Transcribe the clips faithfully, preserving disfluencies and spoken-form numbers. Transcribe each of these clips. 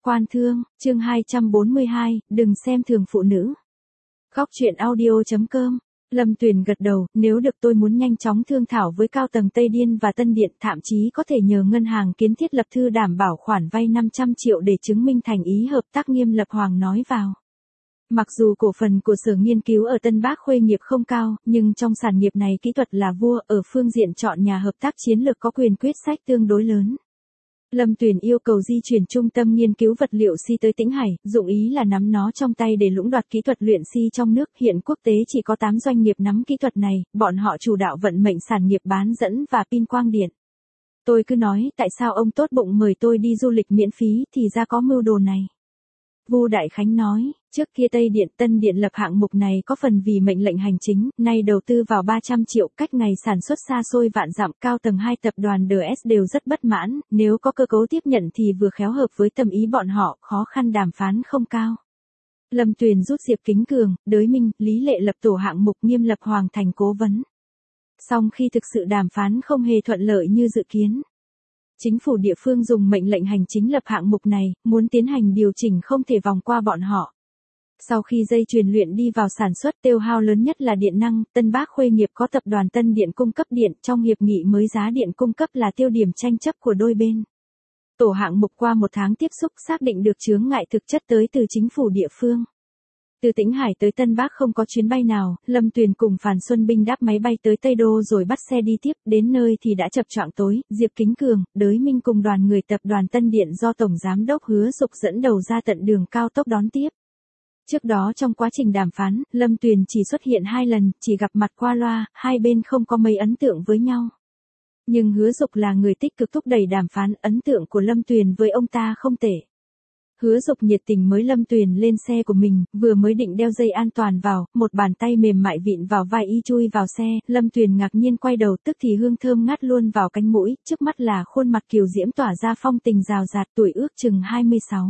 Quan thương, chương hai trăm bốn mươi hai, đừng xem thường phụ nữ. Góc truyện audio chấm com. Lâm Tuyền gật đầu, nếu được tôi muốn nhanh chóng thương thảo với cao tầng Tây Điên và Tân Điện, thậm chí có thể nhờ ngân hàng kiến thiết lập thư đảm bảo khoản vay năm trăm triệu để chứng minh thành ý hợp tác. Nghiêm Lập Hoàng nói vào. Mặc dù cổ phần của sở nghiên cứu ở Tân Bác Khuê nghiệp không cao, nhưng trong sản nghiệp này kỹ thuật là vua, ở phương diện chọn nhà hợp tác chiến lược có quyền quyết sách tương đối lớn. Lâm Tuyền yêu cầu di chuyển trung tâm nghiên cứu vật liệu xi tới Tĩnh Hải, dụng ý là nắm nó trong tay để lũng đoạt kỹ thuật luyện xi trong nước. Hiện quốc tế chỉ có tám doanh nghiệp nắm kỹ thuật này, bọn họ chủ đạo vận mệnh sản nghiệp bán dẫn và pin quang điện. Tôi cứ nói, tại sao ông tốt bụng mời tôi đi du lịch miễn phí, thì ra có mưu đồ này. Vu Đại Khánh nói, trước kia Tây Điện, Tân Điện lập hạng mục này có phần vì mệnh lệnh hành chính, nay đầu tư vào ba trăm triệu, cách ngày sản xuất xa xôi vạn dặm. Cao tầng hai tập đoàn đê ét đều rất bất mãn, nếu có cơ cấu tiếp nhận thì vừa khéo hợp với tâm ý bọn họ, khó khăn đàm phán không cao. Lâm Tuyền rút Diệp Kính Cường, Đới Minh, Lý Lệ lập tổ hạng mục, Nghiêm Lập Hoàng thành cố vấn. Song khi thực sự đàm phán không hề thuận lợi như dự kiến. Chính phủ địa phương dùng mệnh lệnh hành chính lập hạng mục này, muốn tiến hành điều chỉnh không thể vòng qua bọn họ. Sau khi dây chuyền luyện đi vào sản xuất, tiêu hao lớn nhất là điện năng. Tân Bác Khuê nghiệp có tập đoàn Tân Điện cung cấp điện, trong hiệp nghị mới giá điện cung cấp là tiêu điểm tranh chấp của đôi bên. Tổ hạng mục qua một tháng tiếp xúc xác định được chướng ngại thực chất tới từ chính phủ địa phương. Từ Tĩnh Hải tới Tân Bác không có chuyến bay nào, Lâm Tuyền cùng Phàn Xuân Binh đáp máy bay tới Tây Đô rồi bắt xe đi tiếp, đến nơi thì đã chập choạng tối. Diệp Kính Cường, Đới Minh cùng đoàn người tập đoàn Tân Điện do Tổng Giám đốc Hứa Dục dẫn đầu ra tận đường cao tốc đón tiếp. Trước đó trong quá trình đàm phán, Lâm Tuyền chỉ xuất hiện hai lần, chỉ gặp mặt qua loa, hai bên không có mấy ấn tượng với nhau. Nhưng Hứa Dục là người tích cực thúc đẩy đàm phán, ấn tượng của Lâm Tuyền với ông ta không tệ. Hứa Dục nhiệt tình mới Lâm Tuyền lên xe của mình, vừa mới định đeo dây an toàn vào, một bàn tay mềm mại vịn vào vai y chui vào xe. Lâm Tuyền ngạc nhiên quay đầu, tức thì hương thơm ngát luôn vào cánh mũi, trước mắt là khuôn mặt kiều diễm tỏa ra phong tình rào rạt, tuổi ước chừng hai mươi sáu.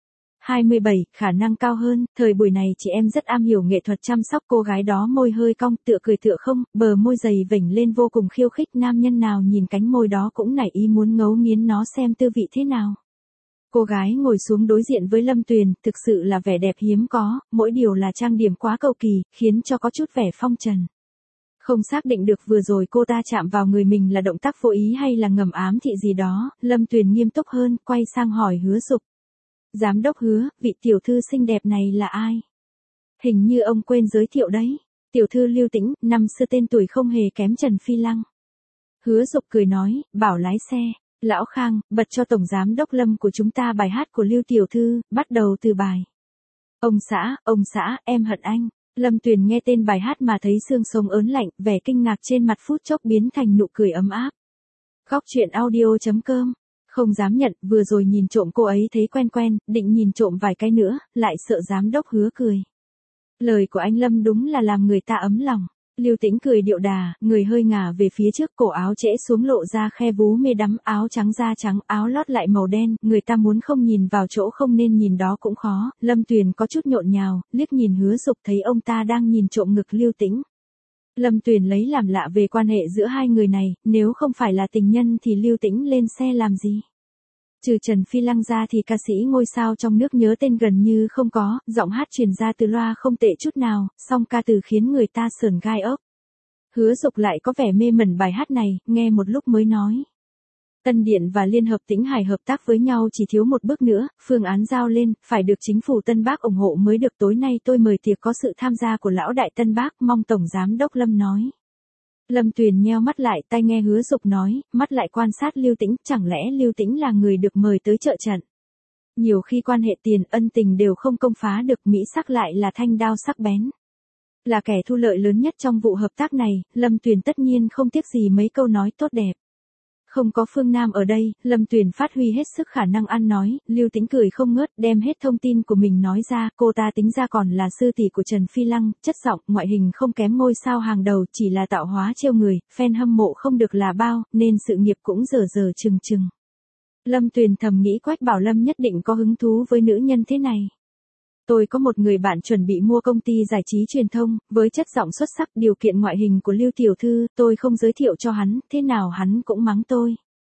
hai mươi bảy, khả năng cao hơn. Thời buổi này chị em rất am hiểu nghệ thuật chăm sóc. Cô gái đó môi hơi cong, tựa cười tựa không, bờ môi dày vểnh lên vô cùng khiêu khích. Nam nhân nào nhìn cánh môi đó cũng nảy ý muốn ngấu nghiến nó xem tư vị thế nào. Cô gái ngồi xuống đối diện với Lâm Tuyền, thực sự là vẻ đẹp hiếm có, mỗi điều là trang điểm quá cầu kỳ, khiến cho có chút vẻ phong trần. Không xác định được vừa rồi cô ta chạm vào người mình là động tác vô ý hay là ngầm ám thị gì đó, Lâm Tuyền nghiêm túc hơn, quay sang hỏi Hứa Dục. Giám đốc Hứa, vị tiểu thư xinh đẹp này là ai? Hình như ông quên giới thiệu đấy. Tiểu thư Lưu Tĩnh, năm xưa tên tuổi không hề kém Trần Phi Lăng. Hứa Dục cười nói, bảo lái xe. Lão Khang, bật cho Tổng Giám đốc Lâm của chúng ta bài hát của Lưu tiểu thư, bắt đầu từ bài. Ông xã, ông xã, em hận anh. Lâm Tuyền nghe tên bài hát mà thấy xương sống ớn lạnh, vẻ kinh ngạc trên mặt phút chốc biến thành nụ cười ấm áp. Góc truyện audio chấm com. Không dám nhận, vừa rồi nhìn trộm cô ấy thấy quen quen, định nhìn trộm vài cái nữa, lại sợ Giám đốc Hứa cười. Lời của anh Lâm đúng là làm người ta ấm lòng. Lưu Tĩnh cười điệu đà, người hơi ngả về phía trước, cổ áo trễ xuống lộ ra khe vú mê đắm, áo trắng da trắng, áo lót lại màu đen, người ta muốn không nhìn vào chỗ không nên nhìn đó cũng khó. Lâm Tuyền có chút nhộn nhào, liếc nhìn Hứa Dục thấy ông ta đang nhìn trộm ngực Lưu Tĩnh. Lâm Tuyền lấy làm lạ về quan hệ giữa hai người này, nếu không phải là tình nhân thì Lưu Tĩnh lên xe làm gì? Trừ Trần Phi Lăng ra thì ca sĩ ngôi sao trong nước nhớ tên gần như không có, giọng hát truyền ra từ loa không tệ chút nào, song ca từ khiến người ta sởn gai ốc. Hứa Dục lại có vẻ mê mẩn bài hát này, nghe một lúc mới nói. Tân Điện và Liên hợp Tĩnh Hải hợp tác với nhau chỉ thiếu một bước nữa, phương án giao lên, phải được chính phủ Tân Bác ủng hộ mới được. Tối nay tôi mời tiệc có sự tham gia của lão đại Tân Bác, mong Tổng Giám đốc Lâm nói. Lâm Tuyền nheo mắt lại, tai nghe Hứa Dục nói, mắt lại quan sát Lưu Tĩnh, chẳng lẽ Lưu Tĩnh là người được mời tới trợ trận. Nhiều khi quan hệ tiền, ân tình đều không công phá được, mỹ sắc lại là thanh đao sắc bén. Là kẻ thu lợi lớn nhất trong vụ hợp tác này, Lâm Tuyền tất nhiên không tiếc gì mấy câu nói tốt đẹp. Không có Phương Nam ở đây, Lâm Tuyền phát huy hết sức khả năng ăn nói, Lưu Tĩnh cười không ngớt, đem hết thông tin của mình nói ra, cô ta tính ra còn là sư tỷ của Trần Phi Lăng, chất giọng, ngoại hình không kém ngôi sao hàng đầu, chỉ là tạo hóa trêu người, fan hâm mộ không được là bao, nên sự nghiệp cũng dở dở chừng chừng. Lâm Tuyền thầm nghĩ Quách Bảo Lâm nhất định có hứng thú với nữ nhân thế này. Tôi có một người bạn chuẩn bị mua công ty giải trí truyền thông, với chất giọng xuất sắc, điều kiện ngoại hình của Lưu tiểu thư, tôi không giới thiệu cho hắn, thế nào hắn cũng mắng tôi.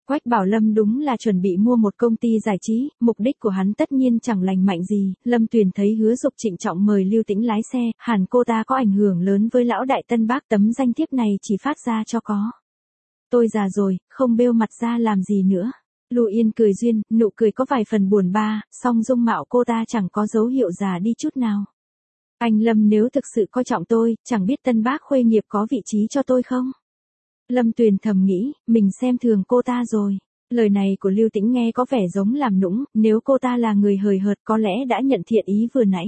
Quách Bảo Lâm đúng là chuẩn bị mua một công ty giải trí, mục đích của hắn tất nhiên chẳng lành mạnh gì. Lâm Tuyền thấy Hứa Dục trịnh trọng mời Lưu Tĩnh lái xe, hẳn cô ta có ảnh hưởng lớn với lão đại Tân Bác, tấm danh thiếp này chỉ phát ra cho có. Tôi già rồi, không bêu mặt ra làm gì nữa. Lưu Yên cười duyên, nụ cười có vài phần buồn ba, song dung mạo cô ta chẳng có dấu hiệu già đi chút nào. Anh Lâm nếu thực sự coi trọng tôi, chẳng biết Tân Bác Khuê Nghiệp có vị trí cho tôi không? Lâm Tuyền thầm nghĩ, mình xem thường cô ta rồi. Lời này của Lưu Tĩnh nghe có vẻ giống làm nũng, nếu cô ta là người hời hợt có lẽ đã nhận thiện ý vừa nãy.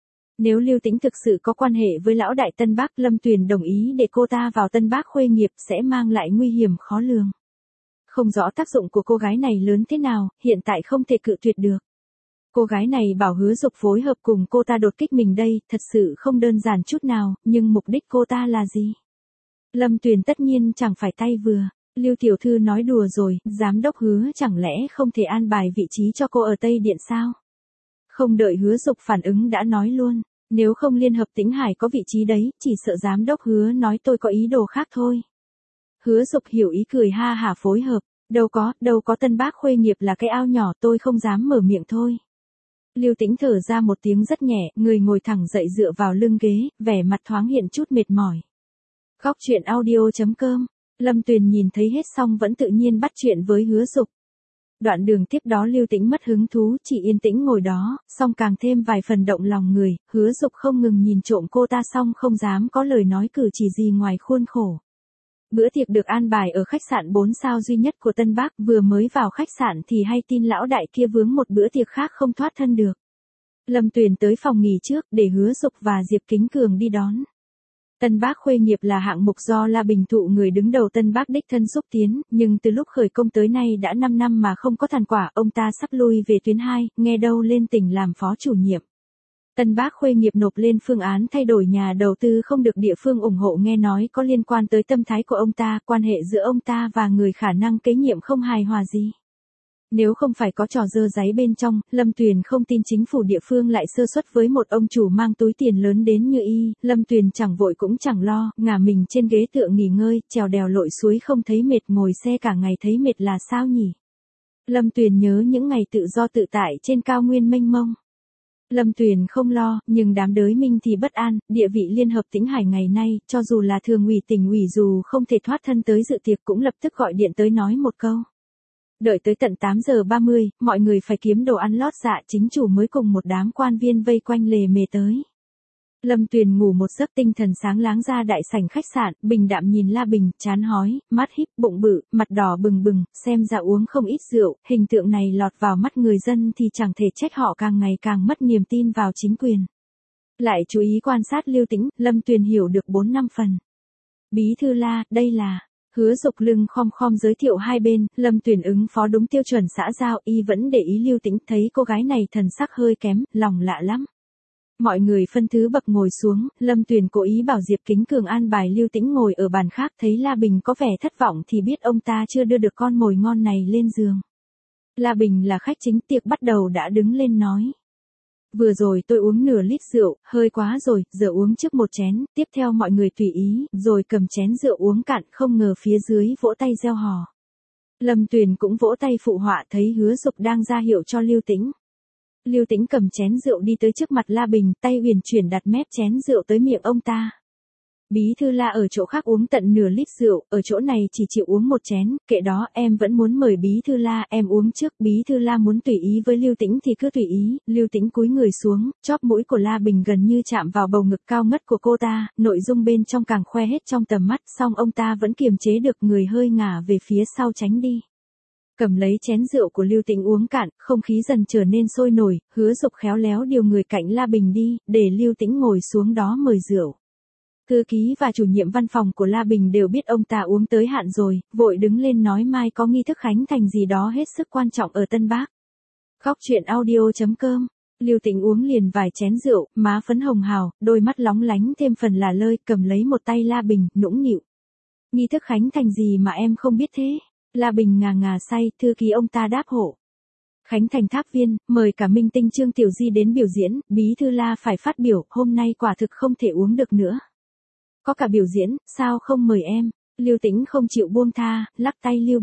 Nếu Lưu Tĩnh thực sự có quan hệ với lão đại Tân Bác, Lâm Tuyền đồng ý để cô ta vào Tân Bác Khuê Nghiệp sẽ mang lại nguy hiểm khó lường. Không rõ tác dụng của cô gái này lớn thế nào, hiện tại không thể cự tuyệt được. Cô gái này bảo Hứa Dục phối hợp cùng cô ta đột kích mình đây, thật sự không đơn giản chút nào, nhưng mục đích cô ta là gì? Lâm Tuyền tất nhiên chẳng phải tay vừa. Lưu tiểu thư nói đùa rồi, giám đốc Hứa chẳng lẽ không thể an bài vị trí cho cô ở Tây Điện sao? Không đợi Hứa Dục phản ứng đã nói luôn, nếu không Liên Hợp Tĩnh Hải có vị trí đấy, chỉ sợ giám đốc Hứa nói tôi có ý đồ khác thôi. Hứa Dục hiểu ý cười ha hả phối hợp, đâu có, đâu có Tân Bác Khuê Nghiệp là cái ao nhỏ tôi không dám mở miệng thôi. Lưu Tĩnh thở ra một tiếng rất nhẹ, người ngồi thẳng dậy dựa vào lưng ghế, vẻ mặt thoáng hiện chút mệt mỏi. Góc truyện audio chấm com, Lâm Tuyền nhìn thấy hết xong vẫn tự nhiên bắt chuyện với Hứa Dục. Đoạn đường tiếp đó Lưu Tĩnh mất hứng thú, chỉ yên tĩnh ngồi đó, song càng thêm vài phần động lòng người, Hứa Dục không ngừng nhìn trộm cô ta song không dám có lời nói cử chỉ gì ngoài khuôn khổ. Bữa tiệc được an bài ở khách sạn bốn sao duy nhất của Tân Bác, vừa mới vào khách sạn thì hay tin lão đại kia vướng một bữa tiệc khác không thoát thân được. Lâm Tuyền tới phòng nghỉ trước để Hứa Dục và Diệp Kính Cường đi đón. Tân Bác Khuê Nghiệp là hạng mục do La Bình Thụ người đứng đầu Tân Bác đích thân xúc tiến, nhưng từ lúc khởi công tới nay đã năm năm mà không có thành quả, ông ta sắp lui về tuyến hai, nghe đâu lên tỉnh làm phó chủ nhiệm. Tân Bác Khuê Nghiệp nộp lên phương án thay đổi nhà đầu tư không được địa phương ủng hộ, nghe nói có liên quan tới tâm thái của ông ta, quan hệ giữa ông ta và người khả năng kế nhiệm không hài hòa gì. Nếu không phải có trò dơ dáy bên trong, Lâm Tuyền không tin chính phủ địa phương lại sơ suất với một ông chủ mang túi tiền lớn đến như y. Lâm Tuyền chẳng vội cũng chẳng lo, ngả mình trên ghế tựa nghỉ ngơi, trèo đèo lội suối không thấy mệt, ngồi xe cả ngày thấy mệt là sao nhỉ? Lâm Tuyền nhớ những ngày tự do tự tại trên cao nguyên mênh mông. Lâm Tuyền không lo, nhưng đám đới minh thì bất an, địa vị Liên Hợp Tĩnh Hải ngày nay, cho dù là thường ủy tỉnh ủy dù không thể thoát thân tới dự tiệc cũng lập tức gọi điện tới nói một câu. Đợi tới tận tám giờ ba mươi, mọi người phải kiếm đồ ăn lót dạ, chính chủ mới cùng một đám quan viên vây quanh lề mề tới. Lâm Tuyền ngủ một giấc tinh thần sáng láng ra đại sảnh khách sạn, bình đạm nhìn La Bình, chán hói, mắt híp, bụng bự, mặt đỏ bừng bừng, xem ra uống không ít rượu, hình tượng này lọt vào mắt người dân thì chẳng thể trách họ càng ngày càng mất niềm tin vào chính quyền. Lại chú ý quan sát Lưu Tĩnh, Lâm Tuyền hiểu được bốn năm phần. Bí thư La, đây là... Hứa Dục lưng khom khom giới thiệu hai bên, Lâm Tuyền ứng phó đúng tiêu chuẩn xã giao, y vẫn để ý Lưu Tĩnh, thấy cô gái này thần sắc hơi kém, lòng lạ lắm. Mọi người phân thứ bậc ngồi xuống, Lâm Tuyền cố ý bảo Diệp Kính Cường an bài Lưu Tĩnh ngồi ở bàn khác, thấy La Bình có vẻ thất vọng thì biết ông ta chưa đưa được con mồi ngon này lên giường. La Bình là khách chính, tiệc bắt đầu đã đứng lên nói. Vừa rồi tôi uống nửa lít rượu, hơi quá rồi, giờ uống trước một chén, tiếp theo mọi người tùy ý, rồi cầm chén rượu uống cạn, không ngờ phía dưới vỗ tay reo hò. Lâm Tuyền cũng vỗ tay phụ họa, thấy Hứa Dục đang ra hiệu cho Lưu Tĩnh. Lưu Tĩnh cầm chén rượu đi tới trước mặt La Bình, tay uyển chuyển đặt mép chén rượu tới miệng ông ta. Bí thư La ở chỗ khác uống tận nửa lít rượu, ở chỗ này chỉ chịu uống một chén, kệ đó, em vẫn muốn mời Bí thư La, em uống trước. Bí thư La muốn tùy ý với Lưu Tĩnh thì cứ tùy ý. Lưu Tĩnh cúi người xuống, chóp mũi của La Bình gần như chạm vào bầu ngực cao ngất của cô ta, nội dung bên trong càng khoe hết trong tầm mắt, song ông ta vẫn kiềm chế được, người hơi ngả về phía sau tránh đi. Cầm lấy chén rượu của Lưu Tĩnh uống cạn, không khí dần trở nên sôi nổi, Hứa Dục khéo léo điều người cạnh La Bình đi, để Lưu Tĩnh ngồi xuống đó mời rượu. Thư ký và chủ nhiệm văn phòng của La Bình đều biết ông ta uống tới hạn rồi, vội đứng lên nói mai có nghi thức khánh thành gì đó hết sức quan trọng ở Tân Bác. Góc truyện audio chấm com, Lưu Tĩnh uống liền vài chén rượu, má phấn hồng hào, đôi mắt lóng lánh thêm phần là lơi, cầm lấy một tay La Bình, nũng nịu. Nghi thức khánh thành gì mà em không biết thế? La Bình ngà ngà say, thư ký ông ta đáp hộ. Khánh thành tháp viên, mời cả minh tinh Trương Tiểu Di đến biểu diễn, Bí thư La phải phát biểu, hôm nay quả thực không thể uống được nữa. Có cả biểu diễn, sao không mời em? Lưu Tĩnh không chịu buông tha, lắc tay Lưu Bình.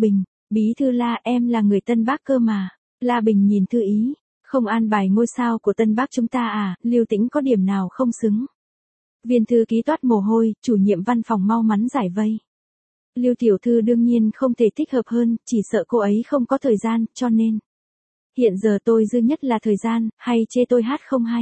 Bí thư La, em là người Tân Bắc cơ mà. La Bình nhìn Thư Ý, không an bài ngôi sao của Tân Bắc chúng ta à, Lưu Tĩnh có điểm nào không xứng. Viên thư ký toát mồ hôi, chủ nhiệm văn phòng mau mắn giải vây. Lưu tiểu thư đương nhiên không thể thích hợp hơn, chỉ sợ cô ấy không có thời gian, cho nên. Hiện giờ tôi dư nhất là thời gian, hay chê tôi hát không hay.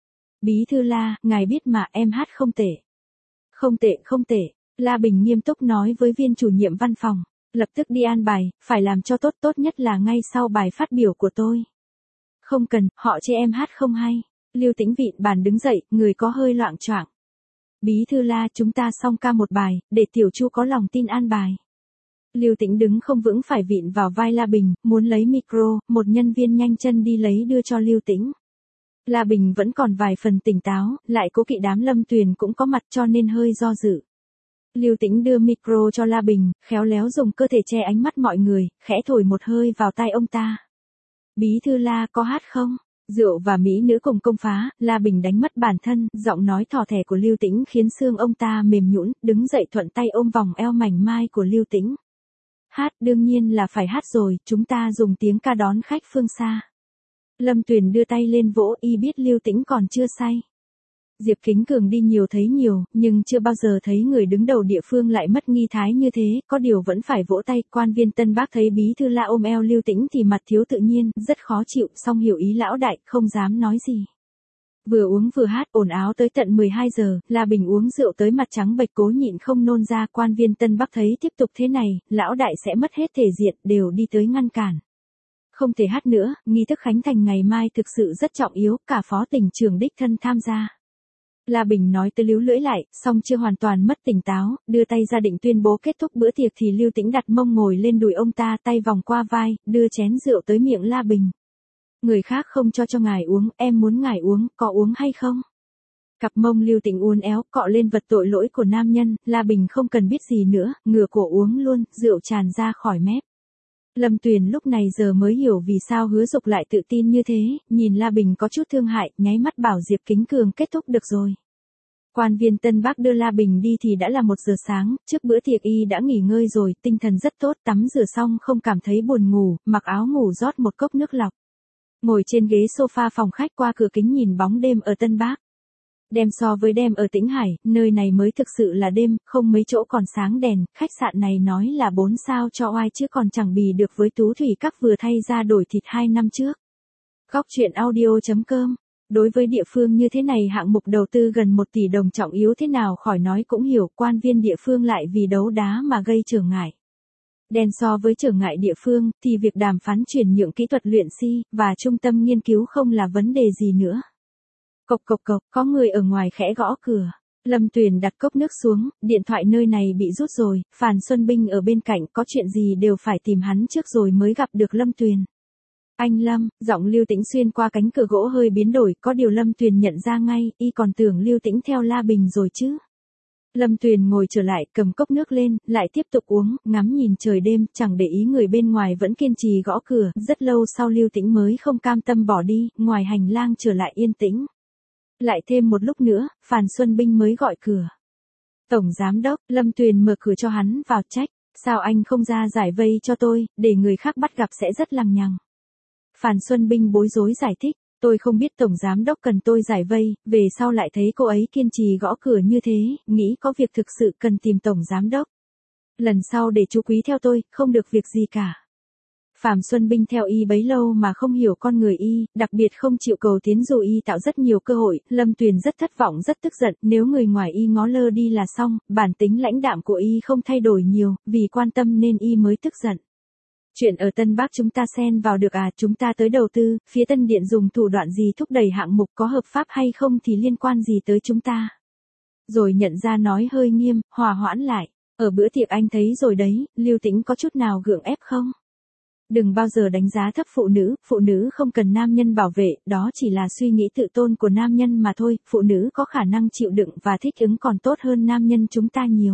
Bí thư La, ngài biết mà em hát không tệ. Không tệ, không tệ. La Bình nghiêm túc nói với viên chủ nhiệm văn phòng, lập tức đi an bài, phải làm cho tốt, tốt nhất là ngay sau bài phát biểu của tôi. Không cần, họ chê em hát không hay. Lưu Tĩnh vịn bàn đứng dậy, người có hơi loạng choạng. Bí thư La, chúng ta xong ca một bài, để Tiểu Chu có lòng tin an bài. Lưu Tĩnh đứng không vững phải vịn vào vai La Bình, muốn lấy micro, một nhân viên nhanh chân đi lấy đưa cho Lưu Tĩnh. La Bình vẫn còn vài phần tỉnh táo, lại cố kỵ đám Lâm Tuyền cũng có mặt cho nên hơi do dự. Lưu Tĩnh đưa micro cho La Bình, khéo léo dùng cơ thể che ánh mắt mọi người, khẽ thổi một hơi vào tai ông ta. Bí thư La, có hát không? Rượu và mỹ nữ cùng công phá, La Bình đánh mất bản thân, giọng nói thò thẻ của Lưu Tĩnh khiến xương ông ta mềm nhũn, đứng dậy thuận tay ôm vòng eo mảnh mai của Lưu Tĩnh. Hát, đương nhiên là phải hát rồi, chúng ta dùng tiếng ca đón khách phương xa. Lâm Tuyền đưa tay lên vỗ, y biết Lưu Tĩnh còn chưa say. Diệp Kính Cường đi nhiều thấy nhiều, nhưng chưa bao giờ thấy người đứng đầu địa phương lại mất nghi thái như thế, có điều vẫn phải vỗ tay. Quan viên Tân Bắc thấy bí thư La ôm eo Lưu Tĩnh thì mặt thiếu tự nhiên, rất khó chịu, song hiểu ý lão đại, không dám nói gì. Vừa uống vừa hát, ồn áo tới tận mười hai giờ, La Bình uống rượu tới mặt trắng bệch cố nhịn không nôn ra. Quan viên Tân Bắc thấy tiếp tục thế này, lão đại sẽ mất hết thể diện, đều đi tới ngăn cản. Không thể hát nữa, nghi thức khánh thành ngày mai thực sự rất trọng yếu, cả phó tỉnh trưởng đích thân tham gia. La Bình nói tới líu lưỡi lại, song chưa hoàn toàn mất tỉnh táo, đưa tay ra định tuyên bố kết thúc bữa tiệc thì Lưu Tĩnh đặt mông ngồi lên đùi ông ta, tay vòng qua vai, đưa chén rượu tới miệng La Bình. Người khác không cho cho ngài uống, em muốn ngài uống, có uống hay không? Cặp mông Lưu Tĩnh uốn éo, cọ lên vật tội lỗi của nam nhân, La Bình không cần biết gì nữa, ngửa cổ uống luôn, rượu tràn ra khỏi mép. Lâm Tuyền lúc này giờ mới hiểu vì sao Hứa Dục lại tự tin như thế, nhìn La Bình có chút thương hại, nháy mắt bảo Diệp Kính Cường kết thúc được rồi. Quan viên Tân Bắc đưa La Bình đi thì đã là một giờ sáng, trước bữa tiệc y đã nghỉ ngơi rồi, tinh thần rất tốt, tắm rửa xong không cảm thấy buồn ngủ, mặc áo ngủ rót một cốc nước lọc. Ngồi trên ghế sofa phòng khách qua cửa kính nhìn bóng đêm ở Tân Bắc. Đêm so với đêm ở Tĩnh Hải, nơi này mới thực sự là đêm, không mấy chỗ còn sáng đèn, khách sạn này nói là bốn sao cho oai chứ còn chẳng bì được với Tú Thủy Các vừa thay ra đổi thịt hai năm trước. Góc truyện audio chấm com. Đối với địa phương như thế này hạng mục đầu tư gần một tỷ đồng trọng yếu thế nào khỏi nói cũng hiểu, quan viên địa phương lại vì đấu đá mà gây trở ngại. Đen so với trở ngại địa phương, thì việc đàm phán chuyển nhượng kỹ thuật luyện si, và trung tâm nghiên cứu không là vấn đề gì nữa. Cộc cộc cộc, có người ở ngoài khẽ gõ cửa. Lâm Tuyền đặt cốc nước xuống, điện thoại nơi này bị rút rồi, Phàn Xuân Binh ở bên cạnh, có chuyện gì đều phải tìm hắn trước rồi mới gặp được Lâm Tuyền. Anh Lâm, giọng Lưu Tĩnh xuyên qua cánh cửa gỗ hơi biến đổi, có điều Lâm Tuyền nhận ra ngay, y còn tưởng Lưu Tĩnh theo La Bình rồi chứ. Lâm Tuyền ngồi trở lại, cầm cốc nước lên, lại tiếp tục uống, ngắm nhìn trời đêm, chẳng để ý người bên ngoài vẫn kiên trì gõ cửa, rất lâu sau Lưu Tĩnh mới không cam tâm bỏ đi, ngoài hành lang trở lại yên tĩnh. Lại thêm một lúc nữa, Phàn Xuân Binh mới gọi cửa. Tổng Giám Đốc, Lâm Tuyền mở cửa cho hắn vào, trách, sao anh không ra giải vây cho tôi, để người khác bắt gặp sẽ rất lằng nhằng. Phàn Xuân Binh bối rối giải thích, tôi không biết Tổng Giám Đốc cần tôi giải vây, về sau lại thấy cô ấy kiên trì gõ cửa như thế, nghĩ có việc thực sự cần tìm Tổng Giám Đốc. Lần sau để chú Quý theo tôi, không được việc gì cả. Phạm Xuân Binh theo y bấy lâu mà không hiểu con người y, đặc biệt không chịu cầu tiến dù y tạo rất nhiều cơ hội, Lâm Tuyền rất thất vọng rất tức giận, nếu người ngoài y ngó lơ đi là xong, bản tính lãnh đạm của y không thay đổi nhiều, vì quan tâm nên y mới tức giận. Chuyện ở Tân Bắc chúng ta xen vào được à, chúng ta tới đầu tư, phía Tân Điện dùng thủ đoạn gì thúc đẩy hạng mục có hợp pháp hay không thì liên quan gì tới chúng ta. Rồi nhận ra nói hơi nghiêm, hòa hoãn lại, ở bữa tiệc anh thấy rồi đấy, Lưu Tĩnh có chút nào gượng ép không? Đừng bao giờ đánh giá thấp phụ nữ, phụ nữ không cần nam nhân bảo vệ, đó chỉ là suy nghĩ tự tôn của nam nhân mà thôi, phụ nữ có khả năng chịu đựng và thích ứng còn tốt hơn nam nhân chúng ta nhiều.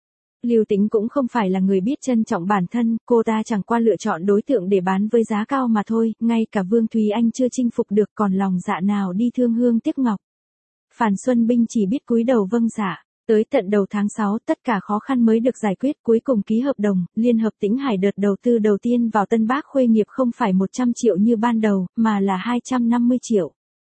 Lưu Tĩnh cũng không phải là người biết trân trọng bản thân, cô ta chẳng qua lựa chọn đối tượng để bán với giá cao mà thôi, ngay cả Vương Thúy Anh chưa chinh phục được còn lòng dạ nào đi thương hương tiếc ngọc. Phàn Xuân Binh chỉ biết cúi đầu vâng dạ. Tới tận đầu tháng sáu, tất cả khó khăn mới được giải quyết, cuối cùng ký hợp đồng, Liên hợp Tĩnh Hải đợt đầu tư đầu tiên vào Tân Bác Khuê nghiệp không phải một trăm triệu như ban đầu, mà là hai trăm năm mươi triệu.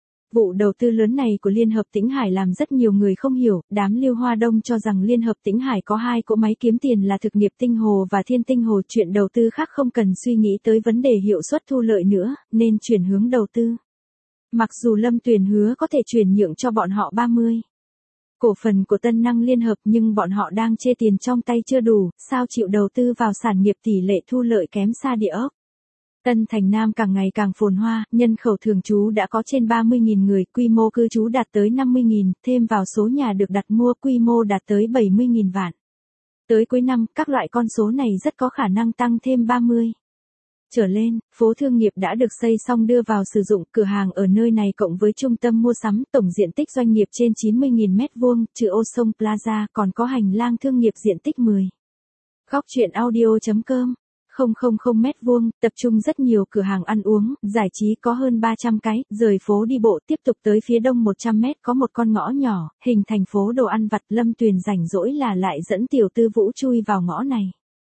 Vụ đầu tư lớn này của Liên hợp Tĩnh Hải làm rất nhiều người không hiểu, đám Lưu Hoa Đông cho rằng Liên hợp Tĩnh Hải có hai cỗ máy kiếm tiền là Thực nghiệp Tinh Hồ và Thiên Tinh Hồ, chuyện đầu tư khác không cần suy nghĩ tới vấn đề hiệu suất thu lợi nữa, nên chuyển hướng đầu tư. Mặc dù Lâm Tuyền hứa có thể chuyển nhượng cho bọn họ ba mươi cổ phần của Tân Năng Liên hợp, nhưng bọn họ đang chê tiền trong tay chưa đủ, sao chịu đầu tư vào sản nghiệp tỷ lệ thu lợi kém xa địa ốc. Tân Thành Nam càng ngày càng phồn hoa, nhân khẩu thường trú đã có trên ba mươi nghìn người, quy mô cư trú đạt tới năm mươi nghìn, thêm vào số nhà được đặt mua, quy mô đạt tới bảy mươi nghìn vạn. Tới cuối năm, các loại con số này rất có khả năng tăng thêm ba mươi trở lên. Phố thương nghiệp đã được xây xong đưa vào sử dụng, cửa hàng ở nơi này cộng với trung tâm mua sắm, tổng diện tích doanh nghiệp trên chín mươi nghìn mét vuông, trừ ô sông Plaza, còn có hành lang thương nghiệp diện tích mười. Góc truyện audio chấm com không không không mét vuông, tập trung rất nhiều cửa hàng ăn uống, giải trí có hơn ba trăm cái, rời phố đi bộ tiếp tục tới phía đông một trăm mét có một con ngõ nhỏ, hình thành phố đồ ăn vặt. Lâm Tuyền rảnh rỗi là lại dẫn tiểu tư Vũ chui vào ngõ này.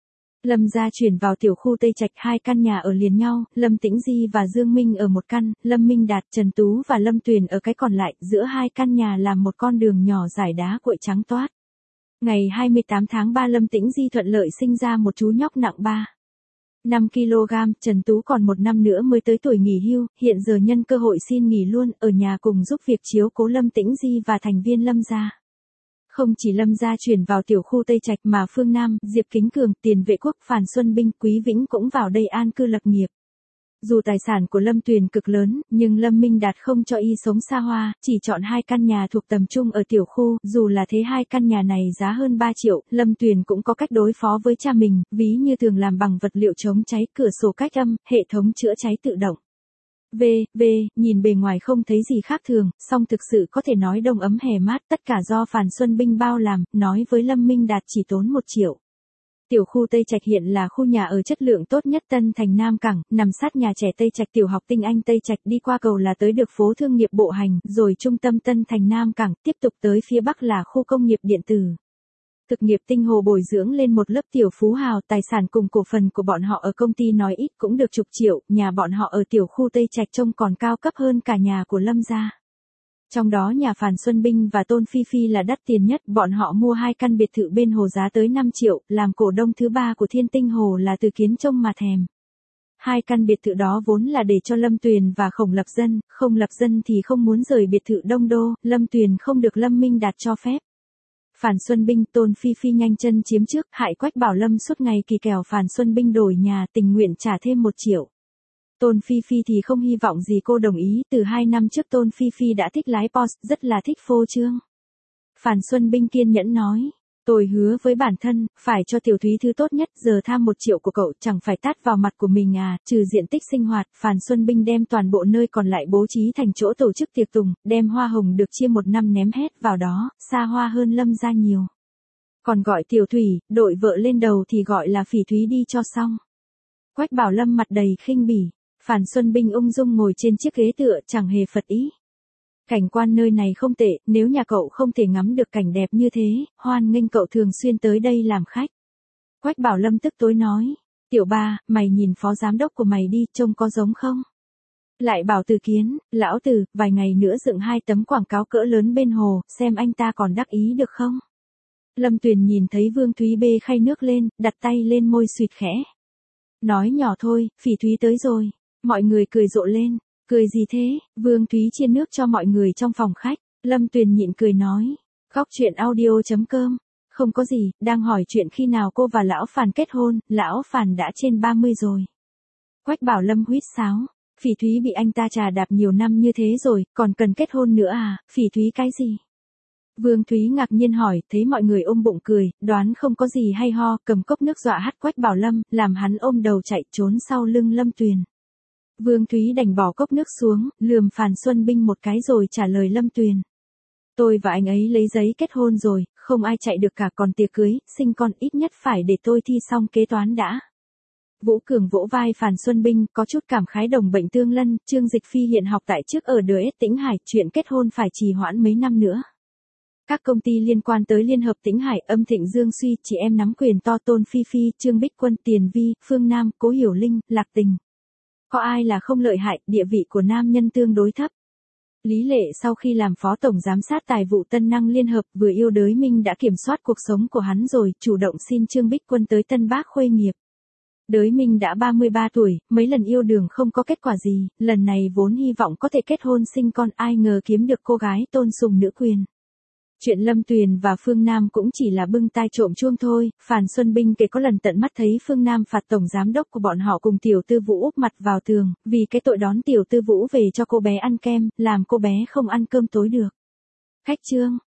Lâm gia chuyển vào tiểu khu Tây Trạch, hai căn nhà ở liền nhau, Lâm Tĩnh Di và Dương Minh ở một căn, Lâm Minh Đạt, Trần Tú và Lâm Tuyền ở cái còn lại, giữa hai căn nhà làm một con đường nhỏ dải đá cuội trắng toát. Ngày hai mươi tám tháng ba Lâm Tĩnh Di thuận lợi sinh ra một chú nhóc nặng ba phẩy năm ki lô gam, Trần Tú còn một năm nữa mới tới tuổi nghỉ hưu, hiện giờ nhân cơ hội xin nghỉ luôn, ở nhà cùng giúp việc chiếu cố Lâm Tĩnh Di và thành viên Lâm gia. Không chỉ Lâm gia chuyển vào tiểu khu Tây Trạch mà Phương Nam, Diệp Kính Cường, Tiền Vệ Quốc, Phan Xuân Binh, Quý Vĩnh cũng vào đây an cư lập nghiệp. Dù tài sản của Lâm Tuyền cực lớn, nhưng Lâm Minh Đạt không cho y sống xa hoa, chỉ chọn hai căn nhà thuộc tầm trung ở tiểu khu, dù là thế hai căn nhà này giá hơn ba triệu, Lâm Tuyền cũng có cách đối phó với cha mình, ví như thường làm bằng vật liệu chống cháy, cửa sổ cách âm, hệ thống chữa cháy tự động. V, V, nhìn bề ngoài không thấy gì khác thường, song thực sự có thể nói đông ấm hè mát, tất cả do Phan Xuân Binh bao làm, nói với Lâm Minh Đạt chỉ tốn một triệu. Tiểu khu Tây Trạch hiện là khu nhà ở chất lượng tốt nhất Tân Thành Nam Cảng, nằm sát nhà trẻ Tây Trạch, tiểu học Tinh Anh Tây Trạch, đi qua cầu là tới được phố thương nghiệp Bộ Hành, rồi trung tâm Tân Thành Nam Cảng, tiếp tục tới phía bắc là khu công nghiệp điện tử. Thực nghiệp Tinh Hồ bồi dưỡng lên một lớp tiểu phú hào, tài sản cùng cổ phần của bọn họ ở công ty nói ít cũng được chục triệu, nhà bọn họ ở tiểu khu Tây Trạch trông còn cao cấp hơn cả nhà của Lâm gia. Trong đó nhà Phan Xuân Binh và Tôn Phi Phi là đắt tiền nhất, bọn họ mua hai căn biệt thự bên hồ giá tới năm triệu, làm cổ đông thứ ba của Thiên Tinh Hồ là Từ Kiến trông mà thèm. Hai căn biệt thự đó vốn là để cho Lâm Tuyền và Khổng Lập Dân, không lập dân thì không muốn rời biệt thự Đông Đô, Lâm Tuyền không được Lâm Minh Đạt cho phép. Phan Xuân Binh, Tôn Phi Phi nhanh chân chiếm trước, hại Quách Bảo Lâm suốt ngày kỳ kèo Phan Xuân Binh đổi nhà, tình nguyện trả thêm một triệu. Tôn Phi Phi thì không hy vọng gì cô đồng ý, từ hai năm trước Tôn Phi Phi đã thích lái Porsche, rất là thích phô trương. Phan Xuân Binh kiên nhẫn nói, tôi hứa với bản thân, phải cho Tiểu Thúy thứ tốt nhất, giờ tham một triệu của cậu chẳng phải tát vào mặt của mình à, trừ diện tích sinh hoạt, Phan Xuân Binh đem toàn bộ nơi còn lại bố trí thành chỗ tổ chức tiệc tùng, đem hoa hồng được chia một năm ném hết vào đó, xa hoa hơn Lâm gia nhiều. Còn gọi Tiểu Thủy, đội vợ lên đầu thì gọi là Phỉ Thúy đi cho xong. Quách Bảo Lâm mặt đầy khinh bỉ. Phan Xuân Binh ung dung ngồi trên chiếc ghế tựa, chẳng hề phật ý. Cảnh quan nơi này không tệ, nếu nhà cậu không thể ngắm được cảnh đẹp như thế, hoan nghênh cậu thường xuyên tới đây làm khách. Quách Bảo Lâm tức tối nói, Tiểu Ba, mày nhìn phó giám đốc của mày đi, trông có giống không? Lại bảo Từ Kiến, lão Từ, vài ngày nữa dựng hai tấm quảng cáo cỡ lớn bên hồ, xem anh ta còn đắc ý được không? Lâm Tuyền nhìn thấy Vương Thúy bê khay nước lên, đặt tay lên môi suyệt khẽ. Nói nhỏ thôi, Phỉ Thúy tới rồi. Mọi người cười rộ lên, cười gì thế? Vương Thúy chiên nước cho mọi người trong phòng khách, Lâm Tuyền nhịn cười nói, góc truyện audio chấm com, không có gì, đang hỏi chuyện khi nào cô và lão Phàn kết hôn, lão Phàn đã trên ba mươi rồi. Quách Bảo Lâm huýt sáo, Phỉ Thúy bị anh ta trà đạp nhiều năm như thế rồi, còn cần kết hôn nữa à, Phỉ Thúy cái gì? Vương Thúy ngạc nhiên hỏi, thấy mọi người ôm bụng cười, đoán không có gì hay ho, cầm cốc nước dọa hắt Quách Bảo Lâm, làm hắn ôm đầu chạy trốn sau lưng Lâm Tuyền. Vương Thúy đành bỏ cốc nước xuống, lườm Phan Xuân Binh một cái rồi trả lời Lâm Tuyền. Tôi và anh ấy lấy giấy kết hôn rồi, không ai chạy được cả, còn tiệc cưới, sinh con ít nhất phải để tôi thi xong kế toán đã. Vũ Cường vỗ vai Phan Xuân Binh, có chút cảm khái đồng bệnh tương lân, Trương Dịch Phi hiện học tại trước ở đê ét Tĩnh Hải, chuyện kết hôn phải trì hoãn mấy năm nữa. Các công ty liên quan tới Liên hợp Tĩnh Hải, Âm Thịnh Dương Suy, chị em nắm quyền to Tôn Phi Phi, Trương Bích Quân, Tiền Vi, Phương Nam, Cố Hiểu Linh, Lạc Tình. Có ai là không lợi hại, địa vị của nam nhân tương đối thấp. Lý Lệ sau khi làm phó tổng giám sát tài vụ Tân Năng Liên hợp vừa yêu Đới Minh đã kiểm soát cuộc sống của hắn rồi, chủ động xin Trương Bích Quân tới Tân Bác khuê nghiệp. Đới Minh đã ba mươi ba tuổi, mấy lần yêu đương không có kết quả gì, lần này vốn hy vọng có thể kết hôn sinh con, ai ngờ kiếm được cô gái tôn sùng nữ quyền. Chuyện Lâm Tuyền và Phương Nam cũng chỉ là bưng tai trộm chuông thôi, Phan Xuân Binh kể có lần tận mắt thấy Phương Nam phạt tổng giám đốc của bọn họ cùng tiểu tư vũ úp mặt vào tường, vì cái tội đón tiểu tư vũ về cho cô bé ăn kem, làm cô bé không ăn cơm tối được. Khách trương